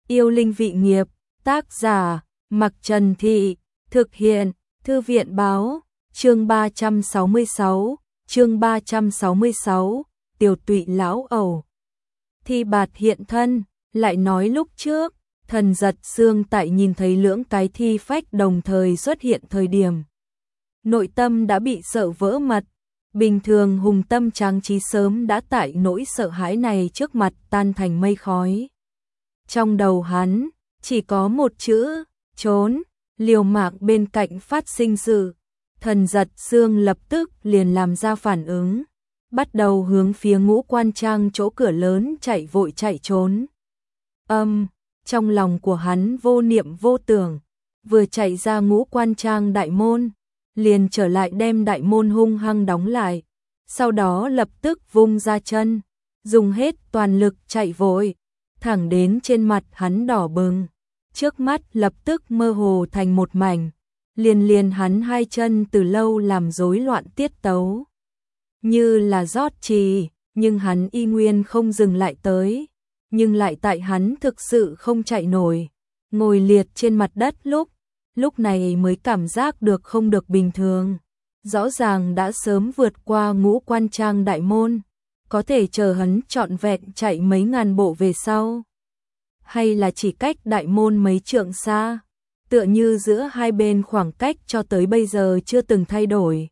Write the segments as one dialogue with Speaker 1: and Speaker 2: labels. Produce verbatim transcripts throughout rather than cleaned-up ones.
Speaker 1: Yêu linh vị nghiệp, tác giả, Mặc Trần Thị, thực hiện, Thư viện báo, chương ba trăm sáu mươi sáu, chương ba trăm sáu mươi sáu, Tiểu Tụy lão ẩu. Thi Bạt hiện thân, lại nói lúc trước, Thần Giật Xương tại nhìn thấy lưỡng cái thi phách đồng thời xuất hiện thời điểm. Nội tâm đã bị sợ vỡ mật, bình thường hùng tâm tráng trí sớm đã tại nỗi sợ hãi này trước mặt tan thành mây khói. Trong đầu hắn, chỉ có một chữ, trốn, liều mạng bên cạnh phát sinh sự. Thần Giật Xương lập tức liền làm ra phản ứng, bắt đầu hướng phía Ngũ Quan Trang chỗ cửa lớn chạy vội chạy trốn. Âm, trong lòng của hắn vô niệm vô tưởng, vừa chạy ra Ngũ Quan Trang đại môn, liền trở lại đem đại môn hung hăng đóng lại, sau đó lập tức vung ra chân, dùng hết toàn lực chạy vội, thẳng đến trên mặt hắn đỏ bừng, trước mắt lập tức mơ hồ thành một mảnh, liền liền hắn hai chân từ lâu làm rối loạn tiết tấu. Như là rót trì, nhưng hắn y nguyên không dừng lại tới, nhưng lại tại hắn thực sự không chạy nổi, ngồi liệt trên mặt đất lúc, lúc này mới cảm giác được không được bình thường. Rõ ràng đã sớm vượt qua Ngũ Quan Trang đại môn, có thể chờ hắn trọn vẹn chạy mấy ngàn bộ về sau. Hay là chỉ cách đại môn mấy trượng xa, tựa như giữa hai bên khoảng cách cho tới bây giờ chưa từng thay đổi.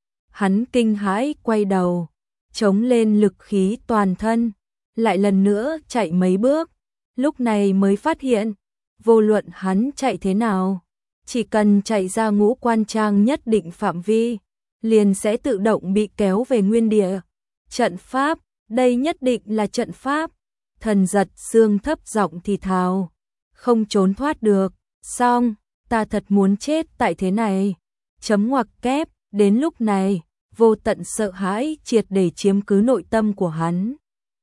Speaker 1: Hắn kinh hãi quay đầu, chống lên lực khí toàn thân, lại lần nữa chạy mấy bước, lúc này mới phát hiện, vô luận hắn chạy thế nào, chỉ cần chạy ra Ngũ Quan Trang nhất định phạm vi, liền sẽ tự động bị kéo về nguyên địa. Trận pháp, đây nhất định là trận pháp. Thần Giật Xương thấp giọng thì thào, không trốn thoát được, xong, ta thật muốn chết tại thế này. Chấm ngoặc kép, đến lúc này, vô tận sợ hãi triệt để chiếm cứ nội tâm của hắn.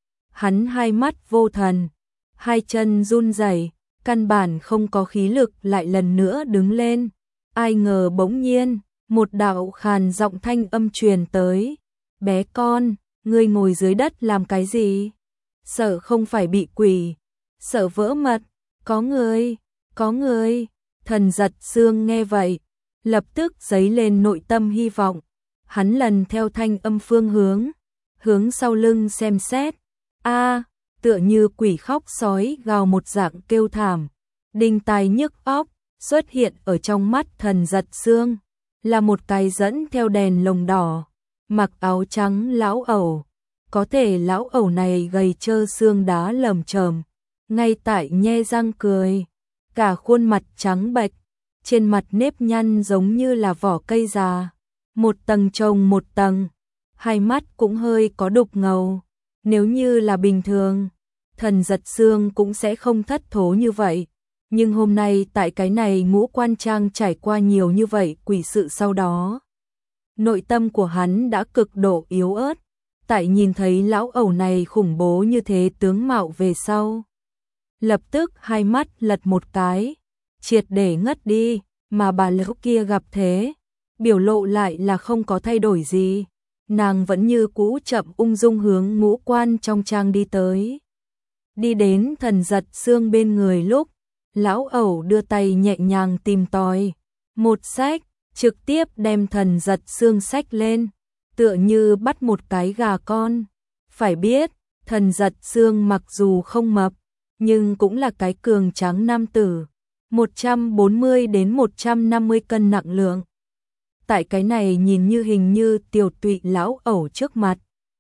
Speaker 1: Hắn hai mắt vô thần, hai chân run rẩy, căn bản không có khí lực lại lần nữa đứng lên. Ai ngờ bỗng nhiên, một đạo khàn giọng thanh âm truyền tới, bé con, ngươi ngồi dưới đất làm cái gì? Sợ không phải bị quỷ, sợ vỡ mật, có người, có người. Thần Giật Xương nghe vậy, lập tức dấy lên nội tâm hy vọng, hắn lần theo thanh âm phương hướng, hướng sau lưng xem xét, a, tựa như quỷ khóc sói gào một dạng kêu thảm, đinh tai nhức óc, xuất hiện ở trong mắt Thần Giật Xương, là một cái dẫn theo đèn lồng đỏ, mặc áo trắng lão ẩu. Có thể lão ẩu này gầy trơ xương đá lởm chởm, ngay tại nhe răng cười, cả khuôn mặt trắng bệch, trên mặt nếp nhăn giống như là vỏ cây già, một tầng chồng một tầng, hai mắt cũng hơi có đục ngầu. Nếu như là bình thường, Thần Giật Xương cũng sẽ không thất thố như vậy, nhưng hôm nay tại cái này Ngũ Quan Trang trải qua nhiều như vậy quỷ sự sau đó, nội tâm của hắn đã cực độ yếu ớt. Tại nhìn thấy lão ẩu này khủng bố như thế tướng mạo về sau, lập tức hai mắt lật một cái, triệt để ngất đi, mà bà lão kia gặp thế, biểu lộ lại là không có thay đổi gì, nàng vẫn như cũ chậm ung dung hướng Ngũ Quan trong trang đi tới. Đi đến Thần Giật Xương bên người lúc, lão ẩu đưa tay nhẹ nhàng tìm tòi, một xách, trực tiếp đem Thần Giật Xương xách lên, tựa như bắt một cái gà con. Phải biết, Thần Giật Xương mặc dù không mập, nhưng cũng là cái cường tráng nam tử, một trăm bốn mươi đến một trăm năm mươi cân nặng lượng. Tại cái này nhìn như hình như tiểu tụy lão ẩu trước mặt,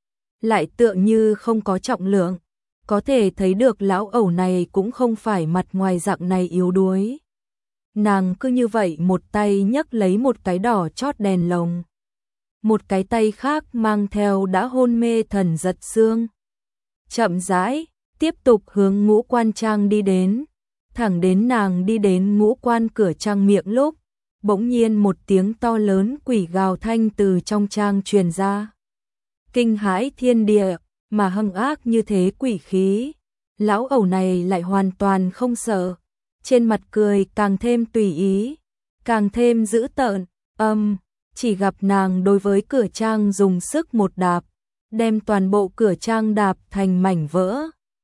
Speaker 1: lại tựa như không có trọng lượng, có thể thấy được lão ẩu này cũng không phải mặt ngoài dạng này yếu đuối. Nàng cứ như vậy một tay nhấc lấy một cái đỏ chót đèn lồng, một cái tay khác mang theo đã hôn mê Thần Giật Xương. Chậm rãi, tiếp tục hướng Ngũ Quan Trang đi đến, thẳng đến nàng đi đến Ngũ Quan cửa trang miệng lúc, bỗng nhiên một tiếng to lớn quỷ gào thanh từ trong trang truyền ra. Kinh hãi thiên địa, mà hung ác như thế quỷ khí, lão ẩu này lại hoàn toàn không sợ, trên mặt cười càng thêm tùy ý, càng thêm dữ tợn, âm. Chỉ gặp nàng đối với cửa trang dùng sức một đạp, đem toàn bộ cửa trang đạp thành mảnh vỡ,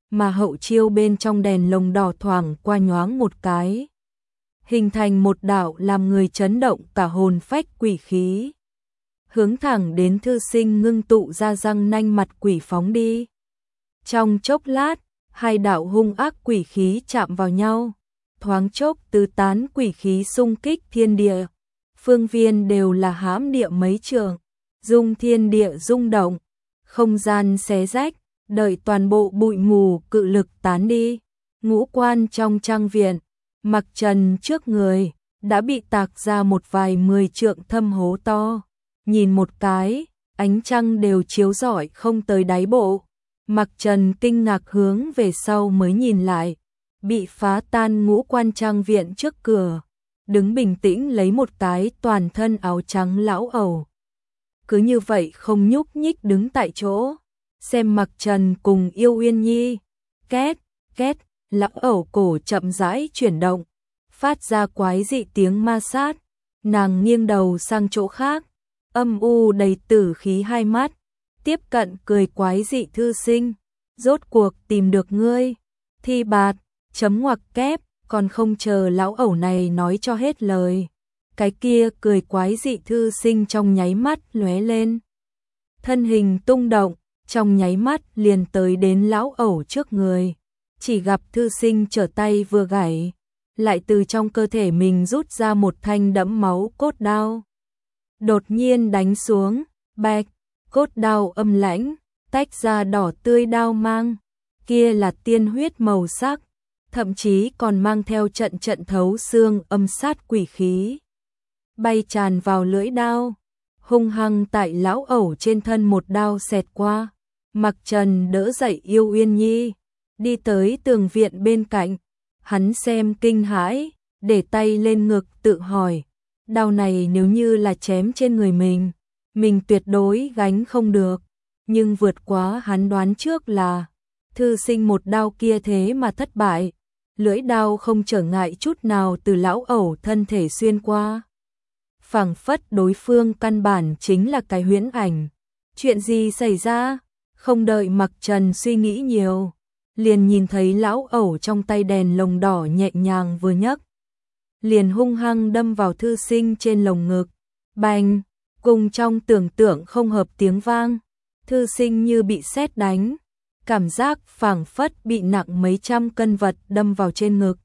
Speaker 1: mà hậu chiêu bên trong đèn lồng đỏ thoảng qua nhoáng một cái, hình thành một đạo làm người chấn động cả hồn phách quỷ khí. Hướng thẳng đến thư sinh ngưng tụ ra răng nanh mặt quỷ phóng đi. Trong chốc lát, hai đạo hung ác quỷ khí chạm vào nhau, thoáng chốc tứ tán quỷ khí xung kích thiên địa, phương viên đều là hãm địa mấy trượng, dung thiên địa rung động, không gian xé rách, đợi toàn bộ bụi mù cự lực tán đi, ngũ quan trong trang viện, mặc trần trước người, đã bị tạc ra một vài mười trượng thâm hố to, nhìn một cái, ánh trăng đều chiếu rọi không tới đáy bộ. Mặc trần kinh ngạc hướng về sau mới nhìn lại, bị phá tan ngũ quan trang viện trước cửa, đứng bình tĩnh lấy một cái toàn thân áo trắng lão ẩu. Cứ như vậy không nhúc nhích đứng tại chỗ, xem Mặc Trần cùng Yêu Uyên Nhi, két, két, lão ẩu cổ chậm rãi chuyển động, phát ra quái dị tiếng ma sát, nàng nghiêng đầu sang chỗ khác, âm u đầy tử khí hai mắt, tiếp cận cười quái dị thư sinh, rốt cuộc tìm được ngươi, thi bạt, chấm ngoặc kép, còn không chờ lão ẩu này nói cho hết lời. Cái kia cười quái dị thư sinh trong nháy mắt lóe lên. Thân hình tung động, trong nháy mắt liền tới đến lão ẩu trước người. Chỉ gặp thư sinh trở tay vừa gảy, lại từ trong cơ thể mình rút ra một thanh đẫm máu cốt đao. Đột nhiên đánh xuống, bạch, cốt đao âm lãnh, tách ra đỏ tươi đao mang. Kia là tiên huyết màu sắc, thậm chí còn mang theo trận trận thấu xương âm sát quỷ khí. Bay tràn vào lưỡi đao, hung hăng tại lão ẩu trên thân một đao xẹt qua. Mặc Trần đỡ dậy Yêu Uyên Nhi, đi tới tường viện bên cạnh, hắn xem kinh hãi, để tay lên ngực tự hỏi, đao này nếu như là chém trên người mình, mình tuyệt đối gánh không được, nhưng vượt quá hắn đoán trước là thư sinh một đao kia thế mà thất bại, lưỡi đao không trở ngại chút nào từ lão ẩu thân thể xuyên qua. Phảng phất đối phương căn bản chính là cái huyễn ảnh. Chuyện gì xảy ra? Không đợi Mặc Trần suy nghĩ nhiều, liền nhìn thấy lão ẩu trong tay đèn lồng đỏ nhẹ nhàng vừa nhấc, liền hung hăng đâm vào thư sinh trên lồng ngực. Bành, cùng trong tưởng tượng không hợp tiếng vang, thư sinh như bị sét đánh, cảm giác phảng phất bị nặng mấy trăm cân vật đâm vào trên ngực.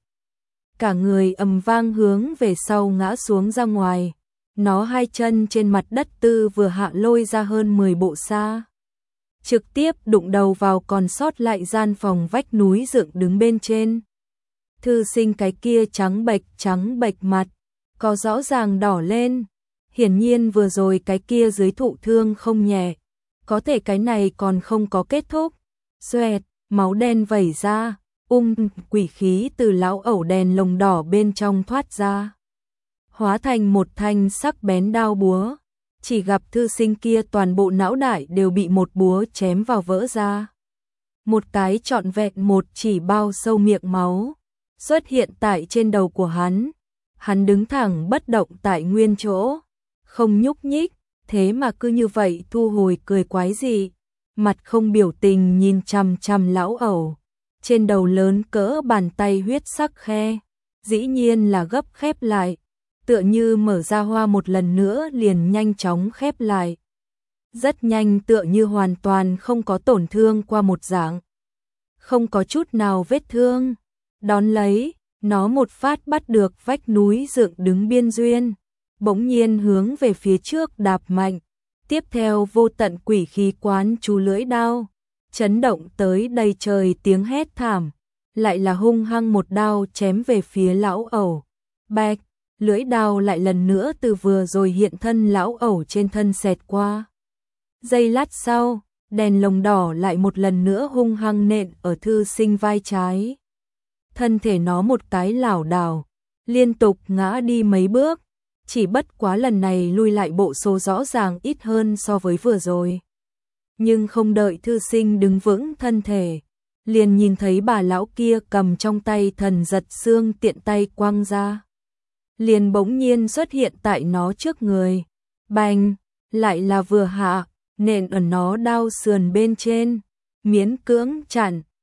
Speaker 1: Cả người ầm vang hướng về sau ngã xuống ra ngoài, nó hai chân trên mặt đất tư vừa hạ lôi ra hơn mười bộ xa, trực tiếp đụng đầu vào còn sót lại gian phòng vách núi dựng đứng bên trên. Thư sinh cái kia trắng bệch trắng bệch mặt, có rõ ràng đỏ lên, hiển nhiên vừa rồi cái kia dưới thụ thương không nhẹ, có thể cái này còn không có kết thúc. Xoẹt, máu đen vẩy ra, ung quỷ khí từ lão ẩu đèn lồng đỏ bên trong thoát ra, hóa thành một thanh sắc bén đao búa. Chỉ gặp thư sinh kia toàn bộ não đại đều bị một búa chém vào vỡ ra. Một cái trọn vẹn một chỉ bao sâu miệng máu xuất hiện tại trên đầu của hắn. Hắn đứng thẳng bất động tại nguyên chỗ, không nhúc nhích, thế mà cứ như vậy thu hồi cười quái dị, mặt không biểu tình nhìn chằm chằm lão ẩu. Trên đầu lớn cỡ bàn tay huyết sắc khe, dĩ nhiên là gấp khép lại, tựa như mở ra hoa một lần nữa liền nhanh chóng khép lại. Rất nhanh, tựa như hoàn toàn không có tổn thương qua một dạng. Không có chút nào vết thương. Đón lấy, nó một phát bắt được vách núi dựng đứng biên duyên, bỗng nhiên hướng về phía trước đạp mạnh. Tiếp theo vô tận quỷ khí quán chú lưỡi đao, chấn động tới đầy trời tiếng hét thảm, lại là hung hăng một đao chém về phía lão ẩu. Bạch, lưỡi đao lại lần nữa từ vừa rồi hiện thân lão ẩu trên thân xẹt qua. Giây lát sau, đèn lồng đỏ lại một lần nữa hung hăng nện ở thư sinh vai trái. Thân thể nó một cái lảo đảo, liên tục ngã đi mấy bước, chỉ bất quá lần này lui lại bộ số rõ ràng ít hơn so với vừa rồi. Nhưng không đợi thư sinh đứng vững thân thể, liền nhìn thấy bà lão kia cầm trong tay thần giật xương tiện tay quăng ra. Liền bỗng nhiên xuất hiện tại nó trước người. Bành, lại là vừa hạ, nện ở nó đao sườn bên trên, miễn cưỡng chặn,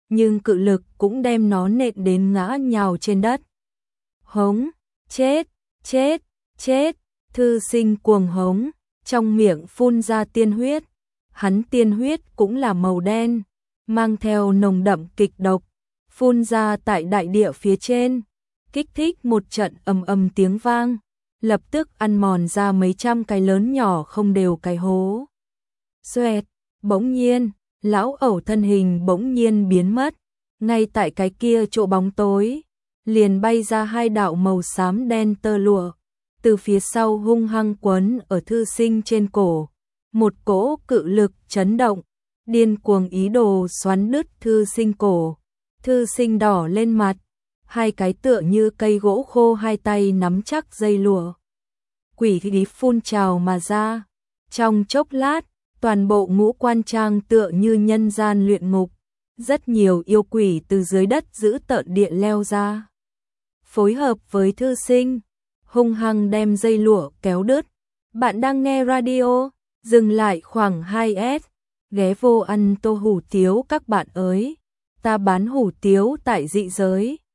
Speaker 1: nhưng cự lực cũng đem nó nện đến ngã nhào trên đất. Hống, chết, chết, chết, thư sinh cuồng hống, trong miệng phun ra tiên huyết. Hắn tiên huyết cũng là màu đen, mang theo nồng đậm kịch độc, phun ra tại đại địa phía trên, kích thích một trận ầm ầm tiếng vang, lập tức ăn mòn ra mấy trăm cái lớn nhỏ không đều cái hố. Xoẹt, bỗng nhiên, lão ẩu thân hình bỗng nhiên biến mất, ngay tại cái kia chỗ bóng tối, liền bay ra hai đạo màu xám đen tơ lụa, từ phía sau hung hăng quấn ở thư sinh trên cổ, một cỗ cự lực chấn động, điên cuồng ý đồ xoắn đứt thư sinh cổ. Thư sinh đỏ lên mặt, hai cái tựa như cây gỗ khô hai tay nắm chắc dây lụa. Quỷ khí phun trào mà ra, trong chốc lát, toàn bộ ngũ quan trang tựa như nhân gian luyện ngục, rất nhiều yêu quỷ từ dưới đất giữ tợn địa leo ra. Phối hợp với thư sinh, hung hăng đem dây lụa kéo đứt. Bạn đang nghe radio, dừng lại khoảng hai S, ghé vô ăn tô hủ tiếu các bạn ơi. Ta bán hủ tiếu tại dị giới.